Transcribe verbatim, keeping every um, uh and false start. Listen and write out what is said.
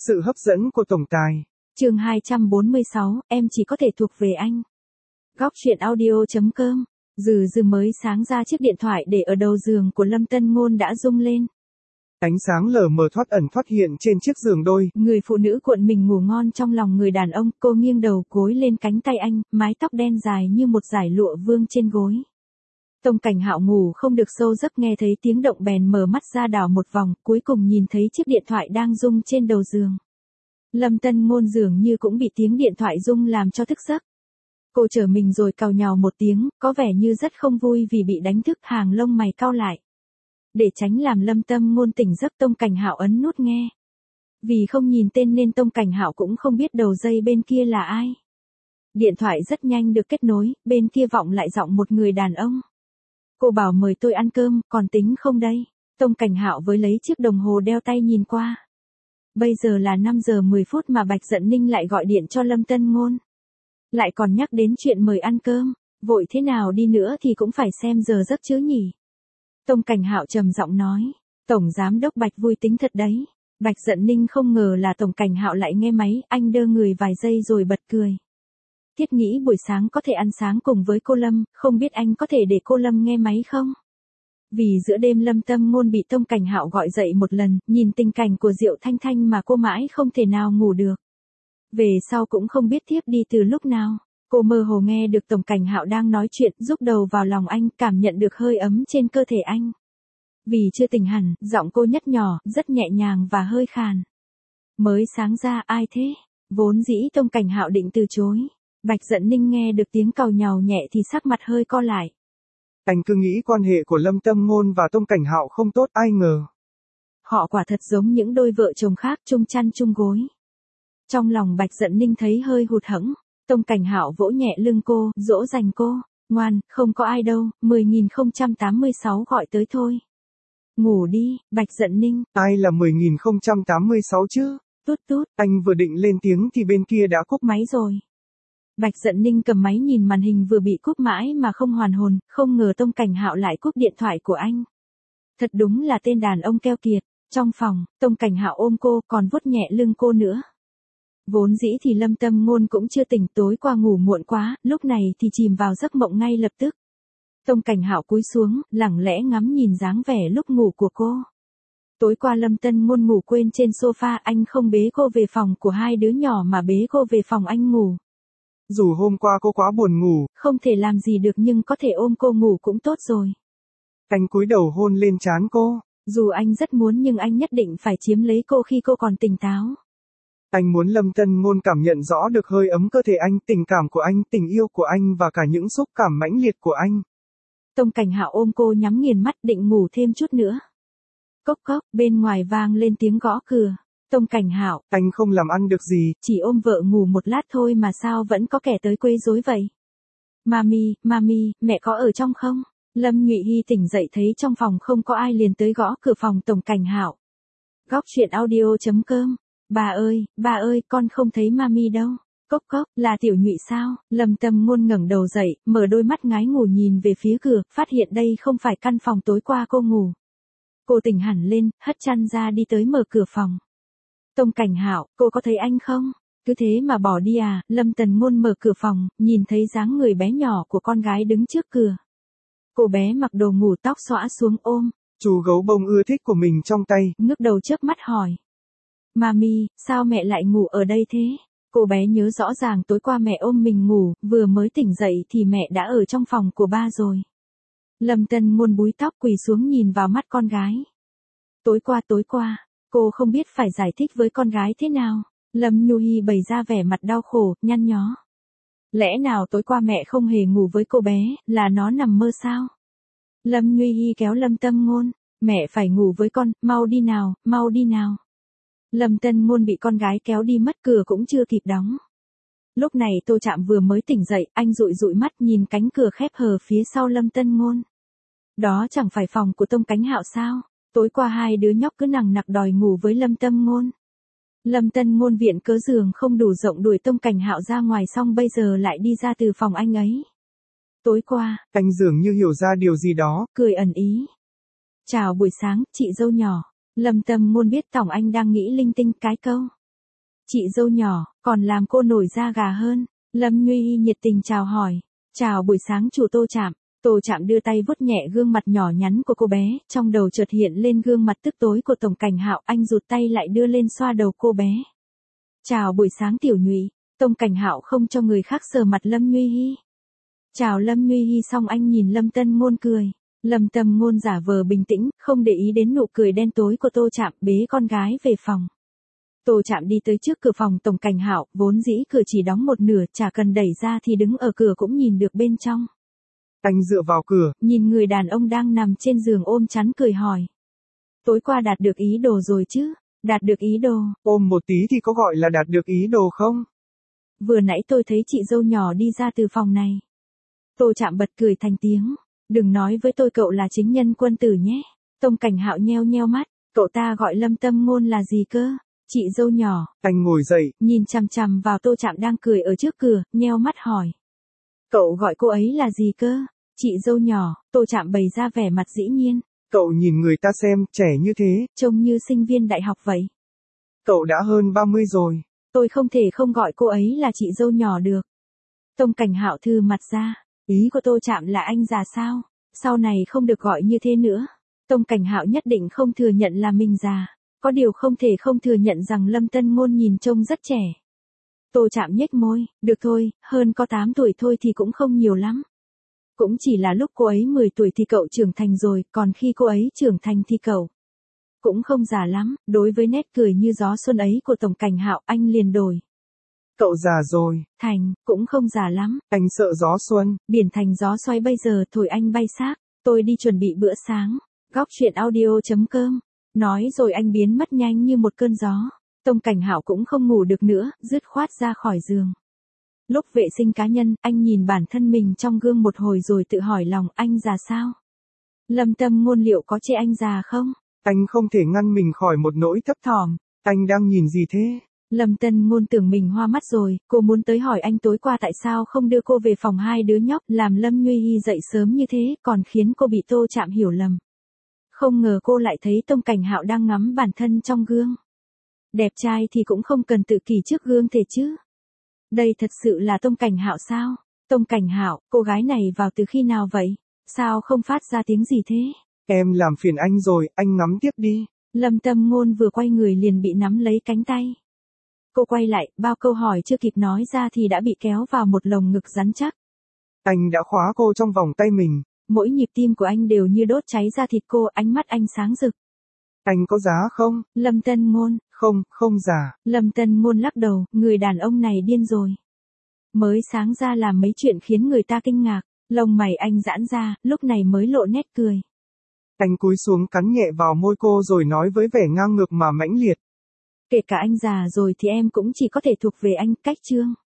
Sự hấp dẫn của tổng tài. Chương hai trăm bốn mươi sáu, em chỉ có thể thuộc về anh. Góc truyện audio chấm com. Dừ dừ mới sáng ra chiếc điện thoại để ở đầu giường của Lâm Tân Ngôn đã rung lên. Ánh sáng lờ mờ thoát ẩn thoát hiện trên chiếc giường đôi. Người phụ nữ cuộn mình ngủ ngon trong lòng người đàn ông, cô nghiêng đầu gối lên cánh tay anh, mái tóc đen dài như một dải lụa vương trên gối. Tông Cảnh Hạo ngủ không được sâu giấc, nghe thấy tiếng động bèn mở mắt ra đảo một vòng, cuối cùng nhìn thấy chiếc điện thoại đang rung trên đầu giường. Lâm Tân Ngôn dường như cũng bị tiếng điện thoại rung làm cho thức giấc. Cô trở mình rồi càu nhàu một tiếng, có vẻ như rất không vui vì bị đánh thức, hàng lông mày cau lại. Để tránh làm Lâm Tâm Ngôn tỉnh giấc, Tông Cảnh Hạo ấn nút nghe. Vì không nhìn tên nên Tông Cảnh Hạo cũng không biết đầu dây bên kia là ai. Điện thoại rất nhanh được kết nối, bên kia vọng lại giọng một người đàn ông. Cô bảo mời tôi ăn cơm, còn tính không đây? Tông Cảnh Hạo với lấy chiếc đồng hồ đeo tay nhìn qua. Bây giờ là năm giờ mười phút mà Bạch Dận Ninh lại gọi điện cho Lâm Tân Ngôn. Lại còn nhắc đến chuyện mời ăn cơm, vội thế nào đi nữa thì cũng phải xem giờ giấc chứ nhỉ? Tông Cảnh Hạo trầm giọng nói, Tổng Giám đốc Bạch vui tính thật đấy. Bạch Dận Ninh không ngờ là Tổng Cảnh Hạo lại nghe máy, anh đơ người vài giây rồi bật cười. Thiết nghĩ buổi sáng có thể ăn sáng cùng với cô Lâm, không biết anh có thể để cô Lâm nghe máy không? Vì giữa đêm Lâm Tâm Ngôn bị Tông Cảnh Hạo gọi dậy một lần, nhìn tình cảnh của Diệu Thanh Thanh mà cô mãi không thể nào ngủ được. Về sau cũng không biết thiếp đi từ lúc nào, cô mơ hồ nghe được Tổng Cảnh Hạo đang nói chuyện, rúc đầu vào lòng anh, cảm nhận được hơi ấm trên cơ thể anh. Vì chưa tỉnh hẳn, giọng cô nhất nhỏ, rất nhẹ nhàng và hơi khàn. Mới sáng ra, ai thế? Vốn dĩ Tông Cảnh Hạo định từ chối. Bạch Dận Ninh nghe được tiếng càu nhàu nhẹ thì sắc mặt hơi co lại. Anh cứ nghĩ quan hệ của Lâm Tâm Ngôn và Tông Cảnh Hạo không tốt, ai ngờ. Họ quả thật giống những đôi vợ chồng khác, chung chăn chung gối. Trong lòng Bạch Dận Ninh thấy hơi hụt hẫng. Tông Cảnh Hạo vỗ nhẹ lưng cô, dỗ dành cô. Ngoan, không có ai đâu, mười nghìn không trăm tám mươi sáu gọi tới thôi. Ngủ đi, Bạch Dận Ninh. Ai là mười nghìn không trăm tám mươi sáu chứ? Tút tút. Anh vừa định lên tiếng thì bên kia đã cúp máy rồi. Bạch Dận Ninh cầm máy nhìn màn hình vừa bị cúp mãi mà không hoàn hồn, không ngờ Tông Cảnh Hạo lại cúp điện thoại của anh. Thật đúng là tên đàn ông keo kiệt. Trong phòng, Tông Cảnh Hạo ôm cô, còn vuốt nhẹ lưng cô nữa. Vốn dĩ thì Lâm Tâm Ngôn cũng chưa tỉnh, tối qua ngủ muộn quá, lúc này thì chìm vào giấc mộng ngay lập tức. Tông Cảnh Hạo cúi xuống, lẳng lẽ ngắm nhìn dáng vẻ lúc ngủ của cô. Tối qua Lâm Tân Ngôn ngủ quên trên sofa, anh không bế cô về phòng của hai đứa nhỏ mà bế cô về phòng anh ngủ. Dù hôm qua cô quá buồn ngủ, không thể làm gì được nhưng có thể ôm cô ngủ cũng tốt rồi. Anh cúi đầu hôn lên trán cô. Dù anh rất muốn nhưng anh nhất định phải chiếm lấy cô khi cô còn tỉnh táo. Anh muốn Lâm Tân Ngôn cảm nhận rõ được hơi ấm cơ thể anh, tình cảm của anh, tình yêu của anh và cả những xúc cảm mãnh liệt của anh. Tông Cảnh Hạo ôm cô nhắm nghiền mắt định ngủ thêm chút nữa. Cốc cốc, bên ngoài vang lên tiếng gõ cửa. Tông Cảnh Hạo, anh không làm ăn được gì, chỉ ôm vợ ngủ một lát thôi mà sao vẫn có kẻ tới quấy rối vậy? Mami, mami, mẹ có ở trong không? Lâm Nhụy Hy tỉnh dậy thấy trong phòng không có ai liền tới gõ cửa phòng Tổng Cảnh Hạo. Góc truyện audio chấm com. Bà ơi, bà ơi, con không thấy mami đâu. Cốc cốc, là Tiểu Nhụy sao? Lâm Tâm Ngôn ngẩng đầu dậy, mở đôi mắt ngái ngủ nhìn về phía cửa, phát hiện đây không phải căn phòng tối qua cô ngủ. Cô tỉnh hẳn lên, hất chăn ra đi tới mở cửa phòng. Tông Cảnh Hạo, cô có thấy anh không? Cứ thế mà bỏ đi à? Lâm Tần Ngôn mở cửa phòng, nhìn thấy dáng người bé nhỏ của con gái đứng trước cửa. Cô bé mặc đồ ngủ, tóc xõa xuống ôm chú gấu bông ưa thích của mình trong tay, ngước đầu chớp mắt hỏi. Mami, sao mẹ lại ngủ ở đây thế? Cô bé nhớ rõ ràng tối qua mẹ ôm mình ngủ, vừa mới tỉnh dậy thì mẹ đã ở trong phòng của ba rồi. Lâm Tân Ngôn búi tóc quỳ xuống nhìn vào mắt con gái. Tối qua tối qua, cô không biết phải giải thích với con gái thế nào. Lâm Nhu Hy bày ra vẻ mặt đau khổ, nhăn nhó. Lẽ nào tối qua mẹ không hề ngủ với cô bé, là nó nằm mơ sao? Lâm Nhu Hy kéo Lâm Tâm Ngôn, mẹ phải ngủ với con, mau đi nào, mau đi nào. Lâm Tân Ngôn bị con gái kéo đi mất, cửa cũng chưa kịp đóng. Lúc này Tô Trạm vừa mới tỉnh dậy, anh dụi dụi mắt nhìn cánh cửa khép hờ phía sau Lâm Tân Ngôn. Đó chẳng phải phòng của Tông Cảnh Hạo sao? Tối qua hai đứa nhóc cứ nằng nặc đòi ngủ với Lâm Tâm Ngôn. Lâm Tân Ngôn viện cớ giường không đủ rộng đuổi Tông Cảnh Hạo ra ngoài, xong bây giờ lại đi ra từ phòng anh ấy. Tối qua, anh dường như hiểu ra điều gì đó, cười ẩn ý. Chào buổi sáng, chị dâu nhỏ. Lâm Tâm Ngôn biết Tổng Anh đang nghĩ linh tinh cái câu. Chị dâu nhỏ, còn làm cô nổi da gà hơn. Lâm Nhuy Hi nhiệt tình chào hỏi. Chào buổi sáng chủ Tô Trạm. Tô Trạm đưa tay vuốt nhẹ gương mặt nhỏ nhắn của cô bé, trong đầu chợt hiện lên gương mặt tức tối của Tổng Cảnh Hạo, anh rụt tay lại đưa lên xoa đầu cô bé. Chào buổi sáng Tiểu Nhụy. Tổng Cảnh Hạo không cho người khác sờ mặt Lâm Nhuy Hi. Chào Lâm Nhuy Hi xong anh nhìn Lâm Tân Ngôn cười. Lâm Tâm Ngôn giả vờ bình tĩnh, không để ý đến nụ cười đen tối của Tô Trạm, bế con gái về phòng. Tô Trạm đi tới trước cửa phòng Tổng Cảnh Hạo, vốn dĩ cửa chỉ đóng một nửa, chả cần đẩy ra thì đứng ở cửa cũng nhìn được bên trong. Anh dựa vào cửa, nhìn người đàn ông đang nằm trên giường ôm chắn cười hỏi. Tối qua đạt được ý đồ rồi chứ? Đạt được ý đồ. Ôm một tí thì có gọi là đạt được ý đồ không? Vừa nãy tôi thấy chị dâu nhỏ đi ra từ phòng này. Tô Trạm bật cười thành tiếng. Đừng nói với tôi cậu là chính nhân quân tử nhé. Tổng Cảnh Hạo nheo nheo mắt. Cậu ta gọi Lâm Tâm Ngôn là gì cơ? Chị dâu nhỏ. Anh ngồi dậy, nhìn chằm chằm vào Tô Trạm đang cười ở trước cửa, nheo mắt hỏi. Cậu gọi cô ấy là gì cơ? Chị dâu nhỏ. Tô Trạm bày ra vẻ mặt dĩ nhiên. Cậu nhìn người ta xem, trẻ như thế, trông như sinh viên đại học vậy. Cậu đã hơn ba mươi rồi. Tôi không thể không gọi cô ấy là chị dâu nhỏ được. Tổng Cảnh Hạo thư mặt ra. Ý của Tô Trạm là anh già sao? Sau này không được gọi như thế nữa. Tổng Cảnh Hạo nhất định không thừa nhận là mình già. Có điều không thể không thừa nhận rằng Lâm Tân Ngôn nhìn trông rất trẻ. Tô Trạm nhếch môi, được thôi, hơn có tám tuổi thôi thì cũng không nhiều lắm. Cũng chỉ là lúc cô ấy mười tuổi thì cậu trưởng thành rồi, còn khi cô ấy trưởng thành thì cậu cũng không già lắm. Đối với nét cười như gió xuân ấy của Tổng Cảnh Hạo, anh liền đổi. Cậu già rồi. Thành, cũng không già lắm. Anh sợ gió xuân. Biển thành gió xoay bây giờ thổi anh bay xác. Tôi đi chuẩn bị bữa sáng. Góc truyện audio chấm com. Nói rồi anh biến mất nhanh như một cơn gió. Tổng Cảnh Hạo cũng không ngủ được nữa, dứt khoát ra khỏi giường. Lúc vệ sinh cá nhân, anh nhìn bản thân mình trong gương một hồi rồi tự hỏi lòng, anh già sao? Lâm Tâm Ngôn liệu có chê anh già không? Anh không thể ngăn mình khỏi một nỗi thấp thỏm. Anh đang nhìn gì thế? Lâm Tân Ngôn tưởng mình hoa mắt rồi, cô muốn tới hỏi anh tối qua tại sao không đưa cô về phòng hai đứa nhóc, làm Lâm Nhuy Hi dậy sớm như thế, còn khiến cô bị Tô Trạm hiểu lầm. Không ngờ cô lại thấy Tổng Cảnh Hạo đang ngắm bản thân trong gương. Đẹp trai thì cũng không cần tự kỷ trước gương thể chứ. Đây thật sự là Tổng Cảnh Hạo sao? Tổng Cảnh Hạo, cô gái này vào từ khi nào vậy? Sao không phát ra tiếng gì thế? Em làm phiền anh rồi, anh ngắm tiếp đi. Lâm Tâm Ngôn vừa quay người liền bị nắm lấy cánh tay. Cô quay lại, bao câu hỏi chưa kịp nói ra thì đã bị kéo vào một lồng ngực rắn chắc. Anh đã khóa cô trong vòng tay mình. Mỗi nhịp tim của anh đều như đốt cháy ra thịt cô, ánh mắt anh sáng rực. Anh có giá không? Lâm Tân Ngôn. Không, không giả. Lâm Tân Ngôn lắc đầu, người đàn ông này điên rồi. Mới sáng ra làm mấy chuyện khiến người ta kinh ngạc, lông mày anh giãn ra, lúc này mới lộ nét cười. Anh cúi xuống cắn nhẹ vào môi cô rồi nói với vẻ ngang ngược mà mãnh liệt. Kể cả anh già rồi thì em cũng chỉ có thể thuộc về anh, cách chương.